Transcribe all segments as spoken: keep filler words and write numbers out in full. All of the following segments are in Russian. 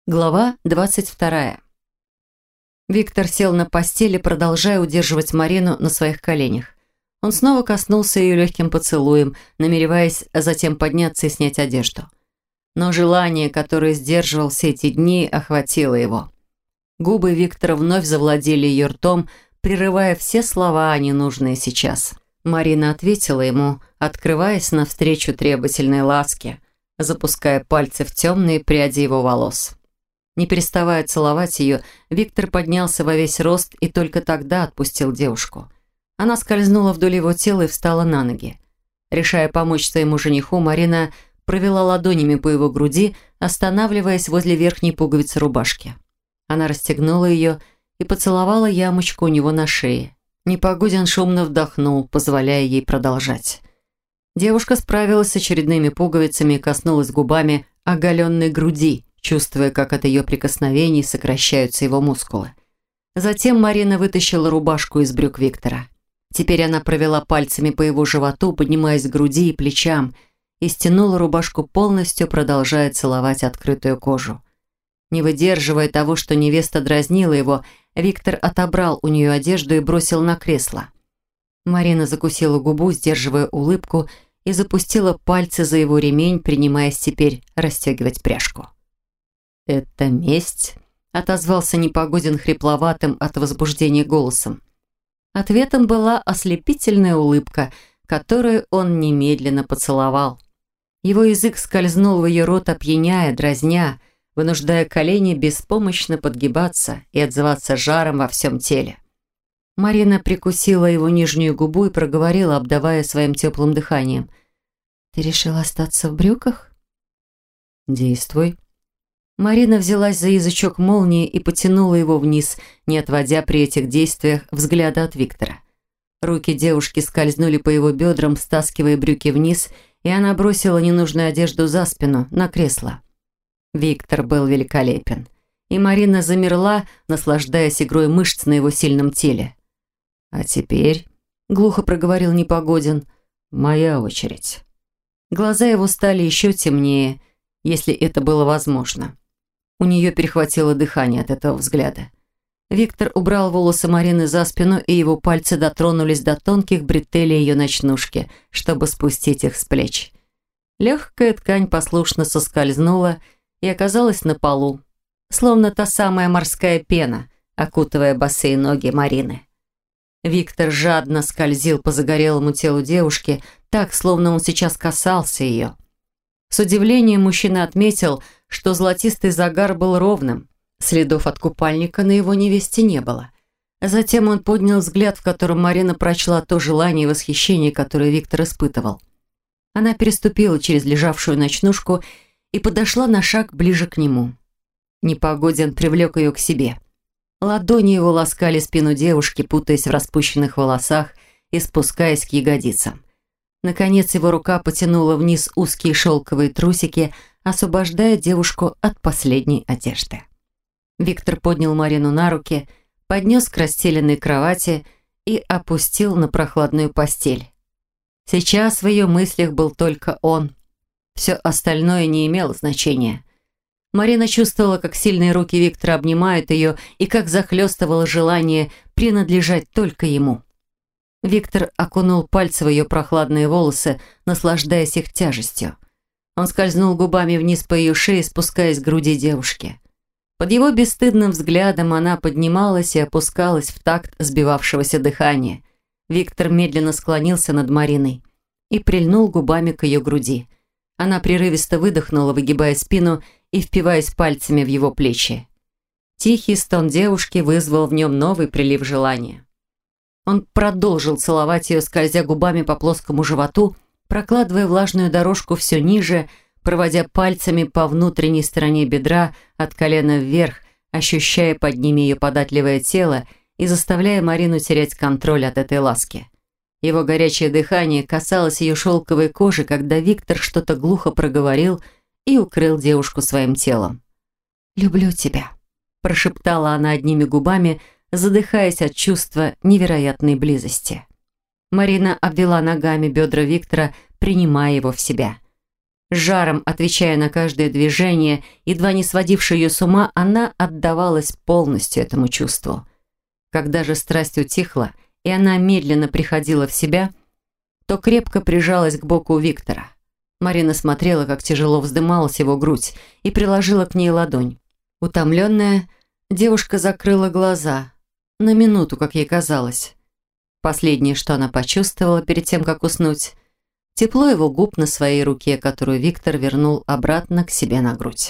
Глава двадцать вторая. Виктор сел на постели, продолжая удерживать Марину на своих коленях. Он снова коснулся ее легким поцелуем, намереваясь затем подняться и снять одежду. Но желание, которое сдерживал все эти дни, охватило его. Губы Виктора вновь завладели ее ртом, прерывая все слова, ненужные сейчас. Марина ответила ему, открываясь навстречу требовательной ласке, запуская пальцы в темные пряди его волос. Не переставая целовать ее, Виктор поднялся во весь рост и только тогда отпустил девушку. Она скользнула вдоль его тела и встала на ноги. Решая помочь своему жениху, Марина провела ладонями по его груди, останавливаясь возле верхней пуговицы рубашки. Она расстегнула ее и поцеловала ямочку у него на шее. Непогодин шумно вдохнул, позволяя ей продолжать. Девушка справилась с очередными пуговицами и коснулась губами оголенной груди, чувствуя, как от ее прикосновений сокращаются его мускулы. Затем Марина вытащила рубашку из брюк Виктора. Теперь она провела пальцами по его животу, поднимаясь к груди и плечам, и стянула рубашку полностью, продолжая целовать открытую кожу. Не выдерживая того, что невеста дразнила его, Виктор отобрал у нее одежду и бросил на кресло. Марина закусила губу, сдерживая улыбку, и запустила пальцы за его ремень, принимаясь теперь расстегивать пряжку. «Это месть?» – отозвался Непогодин хрипловатым от возбуждения голосом. Ответом была ослепительная улыбка, которую он немедленно поцеловал. Его язык скользнул в ее рот, опьяняя, дразня, вынуждая колени беспомощно подгибаться и отзываться жаром во всем теле. Марина прикусила его нижнюю губу и проговорила, обдавая своим теплым дыханием. «Ты решила остаться в брюках?» «Действуй». Марина взялась за язычок молнии и потянула его вниз, не отводя при этих действиях взгляда от Виктора. Руки девушки скользнули по его бедрам, стаскивая брюки вниз, и она бросила ненужную одежду за спину, на кресло. Виктор был великолепен, и Марина замерла, наслаждаясь игрой мышц на его сильном теле. «А теперь», — глухо проговорил Непогодин, — «моя очередь». Глаза его стали еще темнее, если это было возможно. У нее перехватило дыхание от этого взгляда. Виктор убрал волосы Марины за спину, и его пальцы дотронулись до тонких бретелей ее ночнушки, чтобы спустить их с плеч. Легкая ткань послушно соскользнула и оказалась на полу, словно та самая морская пена, окутывая босые ноги Марины. Виктор жадно скользил по загорелому телу девушки, так, словно он сейчас касался ее. С удивлением мужчина отметил, что золотистый загар был ровным, следов от купальника на его невесте не было. Затем он поднял взгляд, в котором Марина прочла то желание и восхищение, которое Виктор испытывал. Она переступила через лежавшую ночнушку и подошла на шаг ближе к нему. Непогодин привлек ее к себе. Ладони его ласкали спину девушки, путаясь в распущенных волосах и спускаясь к ягодицам. Наконец его рука потянула вниз узкие шелковые трусики, освобождая девушку от последней одежды. Виктор поднял Марину на руки, поднес к расстеленной кровати и опустил на прохладную постель. Сейчас в ее мыслях был только он. Все остальное не имело значения. Марина чувствовала, как сильные руки Виктора обнимают ее и как захлестывало желание принадлежать только ему. Виктор окунул пальцы в ее прохладные волосы, наслаждаясь их тяжестью. Он скользнул губами вниз по ее шее, спускаясь к груди девушки. Под его бесстыдным взглядом она поднималась и опускалась в такт сбивавшегося дыхания. Виктор медленно склонился над Мариной и прильнул губами к ее груди. Она прерывисто выдохнула, выгибая спину и впиваясь пальцами в его плечи. Тихий стон девушки вызвал в нем новый прилив желания. Он продолжил целовать ее, скользя губами по плоскому животу, прокладывая влажную дорожку все ниже, проводя пальцами по внутренней стороне бедра от колена вверх, ощущая под ними ее податливое тело и заставляя Марину терять контроль от этой ласки. Его горячее дыхание касалось ее шелковой кожи, когда Виктор что-то глухо проговорил и укрыл девушку своим телом. «Люблю тебя», – прошептала она одними губами, задыхаясь от чувства невероятной близости. Марина обвела ногами бедра Виктора, принимая его в себя. С жаром, отвечая на каждое движение, едва не сводившее ее с ума, она отдавалась полностью этому чувству. Когда же страсть утихла, и она медленно приходила в себя, то крепко прижалась к боку Виктора. Марина смотрела, как тяжело вздымалась его грудь, и приложила к ней ладонь. Утомленная, девушка закрыла глаза. На минуту, как ей казалось. Последнее, что она почувствовала перед тем, как уснуть – тепло его губ на своей руке, которую Виктор вернул обратно к себе на грудь.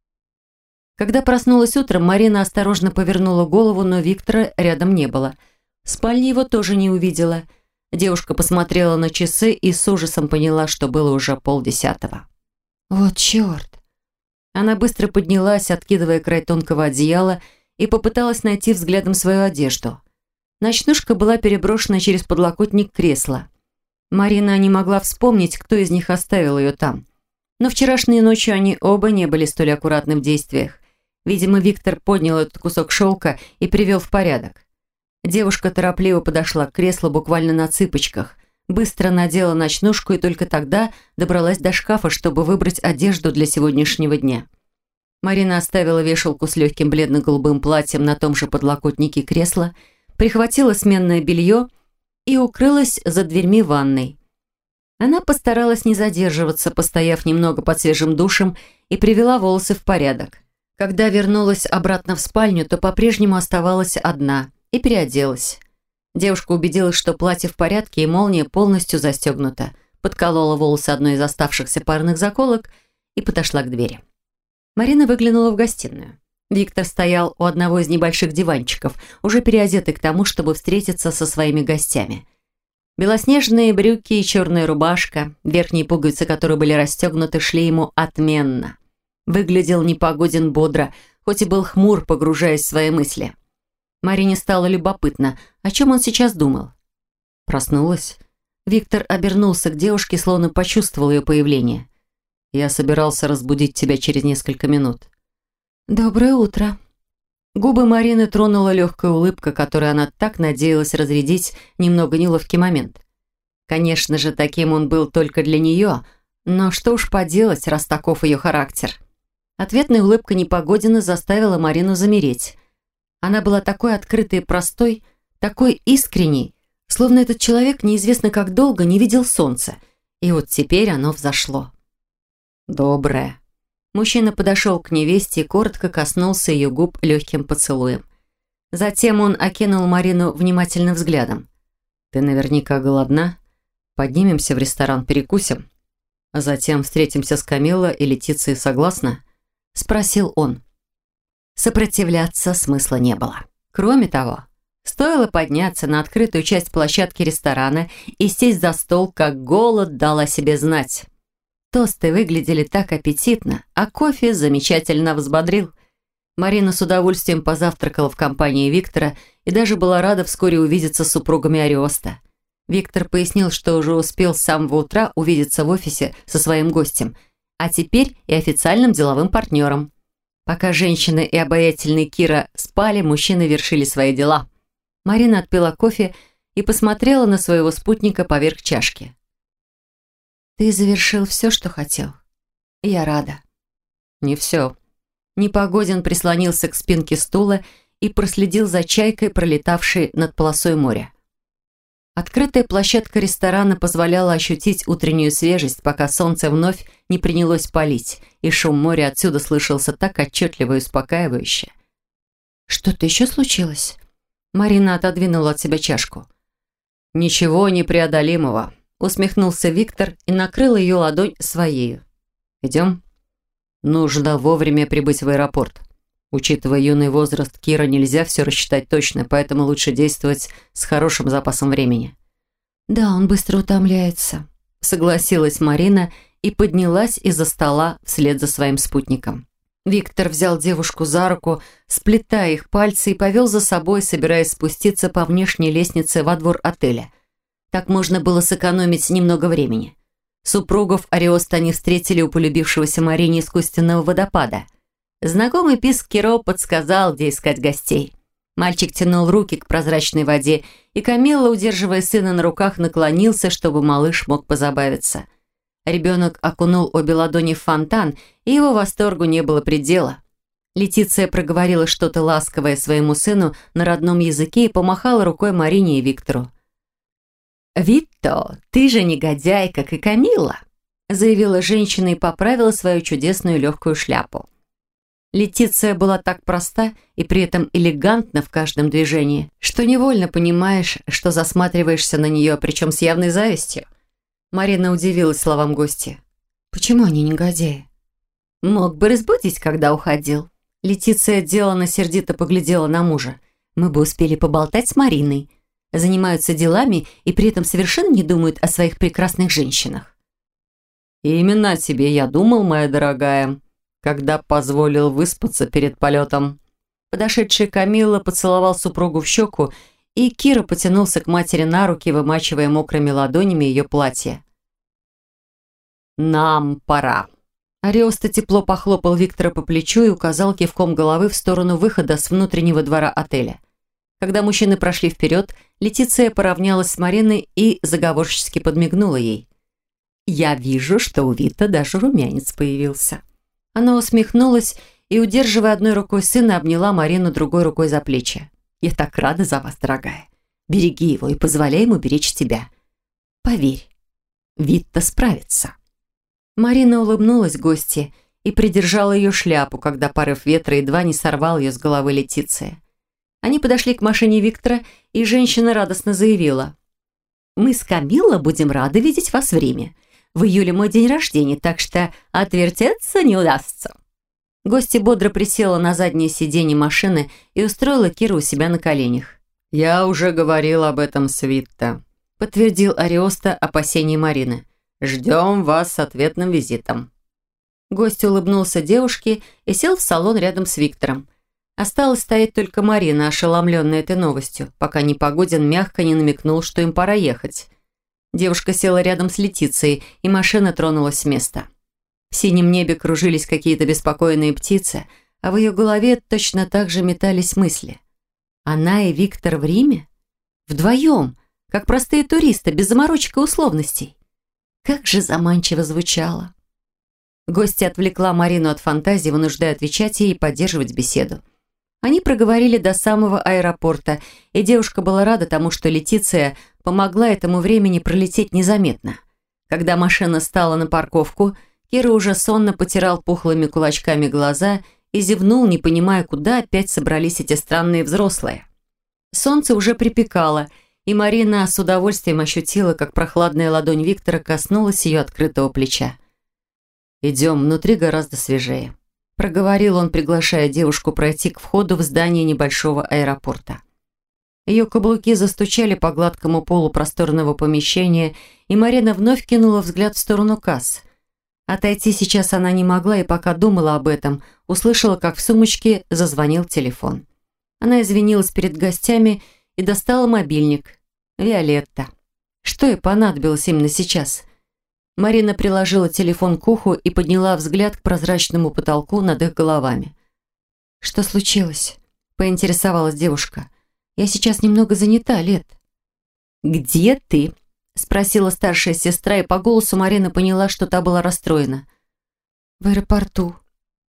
Когда проснулась утром, Марина осторожно повернула голову, но Виктора рядом не было. В спальне его тоже не увидела. Девушка посмотрела на часы и с ужасом поняла, что было уже полдесятого. «Вот черт!» Она быстро поднялась, откидывая край тонкого одеяла, и попыталась найти взглядом свою одежду. Ночнушка была переброшена через подлокотник кресла. Марина не могла вспомнить, кто из них оставил ее там. Но вчерашней ночью они оба не были столь аккуратны в действиях. Видимо, Виктор поднял этот кусок шелка и привел в порядок. Девушка торопливо подошла к креслу буквально на цыпочках, быстро надела ночнушку и только тогда добралась до шкафа, чтобы выбрать одежду для сегодняшнего дня. Марина оставила вешалку с легким бледно-голубым платьем на том же подлокотнике кресла, прихватила сменное белье и укрылась за дверьми ванной. Она постаралась не задерживаться, постояв немного под свежим душем, и привела волосы в порядок. Когда вернулась обратно в спальню, то по-прежнему оставалась одна и переоделась. Девушка убедилась, что платье в порядке и молния полностью застегнута, подколола волосы одной из оставшихся парных заколок и подошла к двери. Марина выглянула в гостиную. Виктор стоял у одного из небольших диванчиков, уже переодетый к тому, чтобы встретиться со своими гостями. Белоснежные брюки и черная рубашка, верхние пуговицы которой были расстегнуты, шли ему отменно. Выглядел Непогодин бодро, хоть и был хмур, погружаясь в свои мысли. Марине стало любопытно, о чем он сейчас думал. Проснулась. Виктор обернулся к девушке, словно почувствовал ее появление. «Я собирался разбудить тебя через несколько минут». «Доброе утро». Губы Марины тронула легкая улыбка, которую она так надеялась разрядить немного неловкий момент. Конечно же, таким он был только для нее, но что уж поделать, раз таков ее характер. Ответная улыбка Непогодина заставила Марину замереть. Она была такой открытой и простой, такой искренней, словно этот человек неизвестно как долго не видел солнца, и вот теперь оно взошло. «Доброе». Мужчина подошел к невесте и коротко коснулся ее губ легким поцелуем. Затем он окинул Марину внимательным взглядом. «Ты наверняка голодна? Поднимемся в ресторан, перекусим. А затем встретимся с Камилло и Летицией, согласна?» Спросил он. Сопротивляться смысла не было. Кроме того, стоило подняться на открытую часть площадки ресторана и сесть за стол, как голод дал о себе знать. Тосты выглядели так аппетитно, а кофе замечательно взбодрил. Марина с удовольствием позавтракала в компании Виктора и даже была рада вскоре увидеться с супругами Ариоста. Виктор пояснил, что уже успел с самого утра увидеться в офисе со своим гостем, а теперь и официальным деловым партнером. Пока женщины и обаятельный Кира спали, мужчины вершили свои дела. Марина отпила кофе и посмотрела на своего спутника поверх чашки. «Ты завершил все, что хотел. Я рада». «Не все». Непогодин прислонился к спинке стула и проследил за чайкой, пролетавшей над полосой моря. Открытая площадка ресторана позволяла ощутить утреннюю свежесть, пока солнце вновь не принялось палить, и шум моря отсюда слышался так отчетливо и успокаивающе. «Что-то еще случилось?» Марина отодвинула от себя чашку. «Ничего непреодолимого», — усмехнулся Виктор и накрыл ее ладонь своею. «Идем?» «Нужно вовремя прибыть в аэропорт. Учитывая юный возраст Кира, нельзя все рассчитать точно, поэтому лучше действовать с хорошим запасом времени». «Да, он быстро утомляется», — согласилась Марина и поднялась из-за стола вслед за своим спутником. Виктор взял девушку за руку, сплетая их пальцы, и повел за собой, собираясь спуститься по внешней лестнице во двор отеля. Так можно было сэкономить немного времени. Супругов Ариоста они встретили у полюбившегося Марине искусственного водопада. Знакомый писк Киро подсказал, где искать гостей. Мальчик тянул руки к прозрачной воде, и Камилла, удерживая сына на руках, наклонился, чтобы малыш мог позабавиться. Ребенок окунул обе ладони в фонтан, и его восторгу не было предела. Летиция проговорила что-то ласковое своему сыну на родном языке и помахала рукой Марине и Виктору. «Витто, ты же негодяй, как и Камилла», заявила женщина и поправила свою чудесную легкую шляпу. Летиция была так проста и при этом элегантна в каждом движении, что невольно понимаешь, что засматриваешься на нее, причем с явной завистью. Марина удивилась словам гостя. «Почему они негодяи?» «Мог бы разбудить, когда уходил». Летиция деланно сердито поглядела на мужа. «Мы бы успели поболтать с Мариной. Занимаются делами и при этом совершенно не думают о своих прекрасных женщинах». «Именно о тебе я думал, моя дорогая, когда позволил выспаться перед полетом». Подошедший Камилла поцеловал супругу в щеку, и Кира потянулся к матери на руки, вымачивая мокрыми ладонями ее платье. «Нам пора». Ариоста тепло похлопал Виктора по плечу и указал кивком головы в сторону выхода с внутреннего двора отеля. Когда мужчины прошли вперед, Летиция поравнялась с Мариной и заговорчески подмигнула ей. «Я вижу, что у Вита даже румянец появился». Она усмехнулась и, удерживая одной рукой сына, обняла Марину другой рукой за плечи. «Я так рада за вас, дорогая. Береги его и позволяй ему беречь тебя. Поверь, Витта справится». Марина улыбнулась гостье и придержала ее шляпу, когда порыв ветра едва не сорвал ее с головы Летиции. Они подошли к машине Виктора, и женщина радостно заявила. «Мы с Камилло будем рады видеть вас в Риме. В июле мой день рождения, так что отвертеться не удастся». Гостья бодро присела на заднее сиденье машины и устроила Киру у себя на коленях. «Я уже говорил об этом с Витто», — подтвердил Ариоста опасения Марины. «Ждем вас с ответным визитом». Гость улыбнулся девушке и сел в салон рядом с Виктором. Осталось стоять только Марина, ошеломленная этой новостью, пока Непогодин мягко не намекнул, что им пора ехать. Девушка села рядом с Летицией, и машина тронулась с места. В синем небе кружились какие-то беспокойные птицы, а в ее голове точно так же метались мысли. Она и Виктор в Риме? Вдвоем, как простые туристы, без заморочек и условностей. Как же заманчиво звучало. Гостья отвлекла Марину от фантазии, вынуждая отвечать ей и поддерживать беседу. Они проговорили до самого аэропорта, и девушка была рада тому, что Летиция помогла этому времени пролететь незаметно. Когда машина стала на парковку, Кира уже сонно потирал пухлыми кулачками глаза и зевнул, не понимая, куда опять собрались эти странные взрослые. Солнце уже припекало, и Марина с удовольствием ощутила, как прохладная ладонь Виктора коснулась ее открытого плеча. «Идем, внутри гораздо свежее», — проговорил он, приглашая девушку пройти к входу в здание небольшого аэропорта. Ее каблуки застучали по гладкому полу просторного помещения, и Марина вновь кинула взгляд в сторону касс. Отойти сейчас она не могла, и пока думала об этом, услышала, как в сумочке зазвонил телефон. Она извинилась перед гостями и достала мобильник. Виолетта. Что ей понадобилось именно сейчас? Марина приложила телефон к уху и подняла взгляд к прозрачному потолку над их головами. «Что случилось?» – поинтересовалась девушка. «Я сейчас немного занята, Лет». «Где ты?» – спросила старшая сестра, и по голосу Марина поняла, что та была расстроена. «В аэропорту».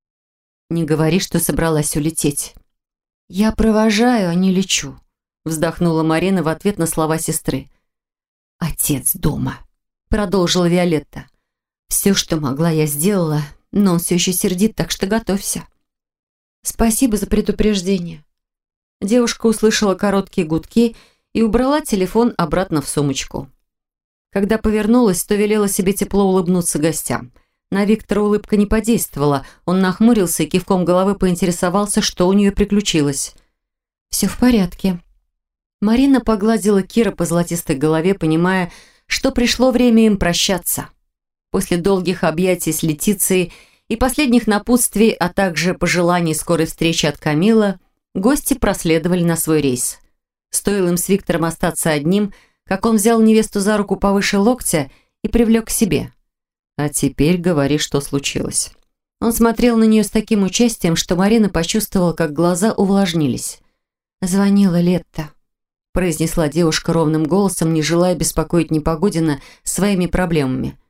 «Не говори, что собралась улететь». «Я провожаю, а не лечу», – вздохнула Марина в ответ на слова сестры. «Отец дома», – продолжила Виолетта. «Все, что могла, я сделала, но он все еще сердит, так что готовься». «Спасибо за предупреждение». Девушка услышала короткие гудки и убрала телефон обратно в сумочку. Когда повернулась, то велела себе тепло улыбнуться гостям. На Виктора улыбка не подействовала, он нахмурился и кивком головы поинтересовался, что у нее приключилось. «Все в порядке». Марина погладила Кира по золотистой голове, понимая, что пришло время им прощаться. После долгих объятий с Летицией и последних напутствий, а также пожеланий скорой встречи от Камилла, гости проследовали на свой рейс. Стоило им с Виктором остаться одним, как он взял невесту за руку повыше локтя и привлек к себе. «А теперь говори, что случилось». Он смотрел на нее с таким участием, что Марина почувствовала, как глаза увлажнились. «Звонила Летта», – произнесла девушка ровным голосом, не желая беспокоить Непогодина своими проблемами.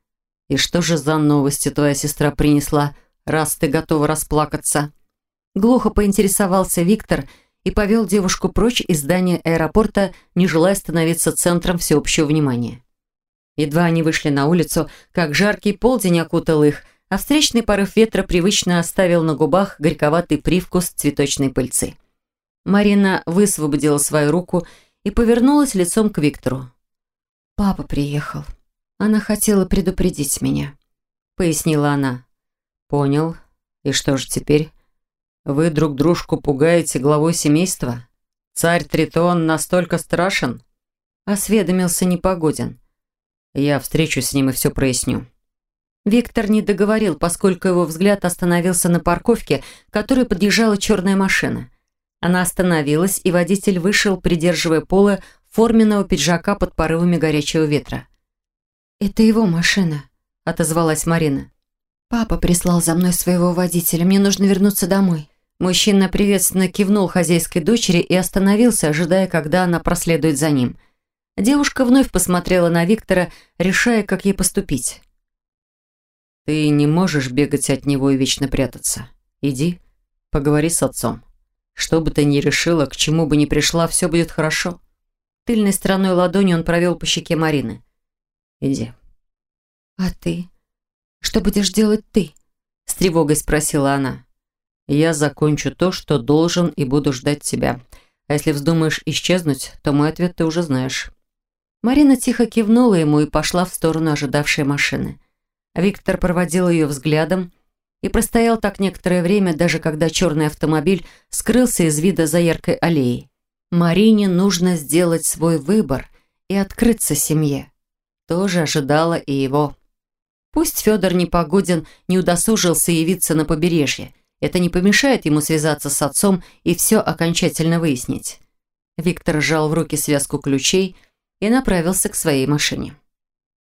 «И что же за новости твоя сестра принесла, раз ты готова расплакаться?» Глухо поинтересовался Виктор и повел девушку прочь из здания аэропорта, не желая становиться центром всеобщего внимания. Едва они вышли на улицу, как жаркий полдень окутал их, а встречный порыв ветра привычно оставил на губах горьковатый привкус цветочной пыльцы. Марина высвободила свою руку и повернулась лицом к Виктору. «Папа приехал. Она хотела предупредить меня», — пояснила она. «Понял. И что же теперь? Вы друг дружку пугаете главой семейства? Царь Тритон настолько страшен?» — осведомился Непогодин. «Я встречусь с ним и все проясню». Виктор не договорил, поскольку его взгляд остановился на парковке, к которой подъезжала черная машина. Она остановилась, и водитель вышел, придерживая полы форменного пиджака под порывами горячего ветра. «Это его машина», — отозвалась Марина. «Папа прислал за мной своего водителя. Мне нужно вернуться домой». Мужчина приветственно кивнул хозяйской дочери и остановился, ожидая, когда она проследует за ним. Девушка вновь посмотрела на Виктора, решая, как ей поступить. «Ты не можешь бегать от него и вечно прятаться. Иди, поговори с отцом. Что бы ты ни решила, к чему бы ни пришла, все будет хорошо». Тыльной стороной ладони он провел по щеке Марины. «Иди». «А ты? Что будешь делать ты?» С тревогой спросила она. «Я закончу то, что должен, и буду ждать тебя. А если вздумаешь исчезнуть, то мой ответ ты уже знаешь». Марина тихо кивнула ему и пошла в сторону ожидавшей машины. Виктор проводил ее взглядом и простоял так некоторое время, даже когда черный автомобиль скрылся из вида за яркой аллеей. Марине нужно сделать свой выбор и открыться семье. Тоже ожидала и его. Пусть Федор Непогодин не удосужился явиться на побережье, это не помешает ему связаться с отцом и все окончательно выяснить. Виктор сжал в руки связку ключей и направился к своей машине.